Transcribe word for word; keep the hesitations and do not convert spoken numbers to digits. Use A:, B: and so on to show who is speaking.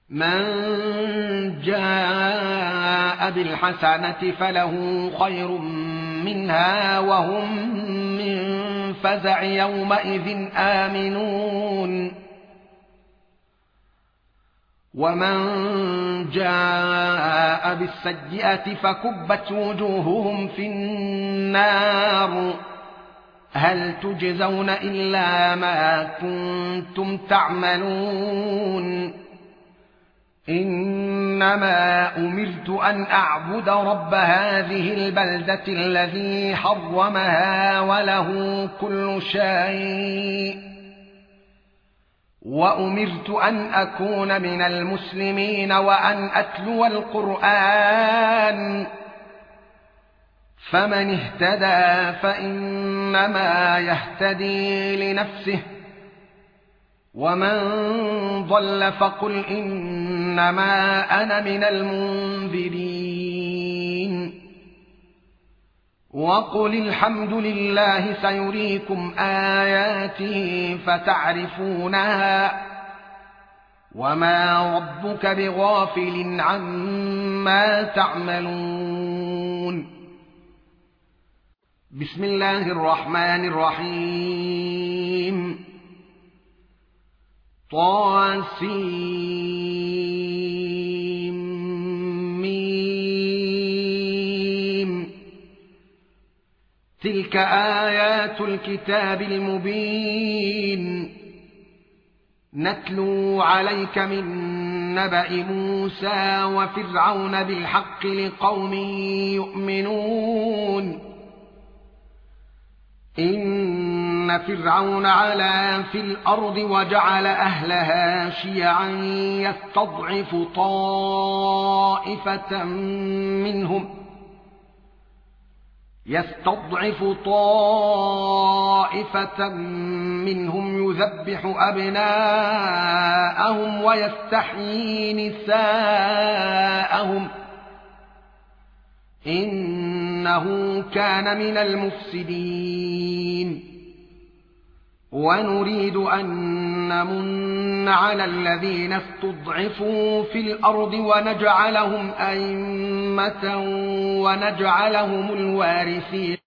A: من جاء بالحسنة فله خير منها وهم من فزع يومئذ آمنون ومن جاء بالسيئة فكبت وجوههم في النار هل تجزون إلا ما كنتم تعملون إنما أمرت أن أعبد رب هذه البلدة الذي حرمها وله كل شيء وأمرت أن أكون من المسلمين وأن أتلو القرآن فمن اهتدى فإنما يهتدي لنفسه ومن ضل فقل إنما أنا من المنذرين وقل الحمد لله سيريكم آياته فتعرفونها وما ربك بغافل عما تعملون بسم الله الرحمن الرحيم طاسيم تلك آيات الكتاب المبين نتلو عليك من نبأ موسى وفرعون بالحق لقوم يؤمنون إن فرعون علا في الأرض وجعل أهلها شيعا يستضعف طائفة منهم يستضعف طائفة منهم يذبح أبناءهم ويستحيي نساءهم إنه كان من المفسدين ونريد أن نمن على الذين استضعفوا في الأرض ونجعلهم أئمة ونجعلهم الوارثين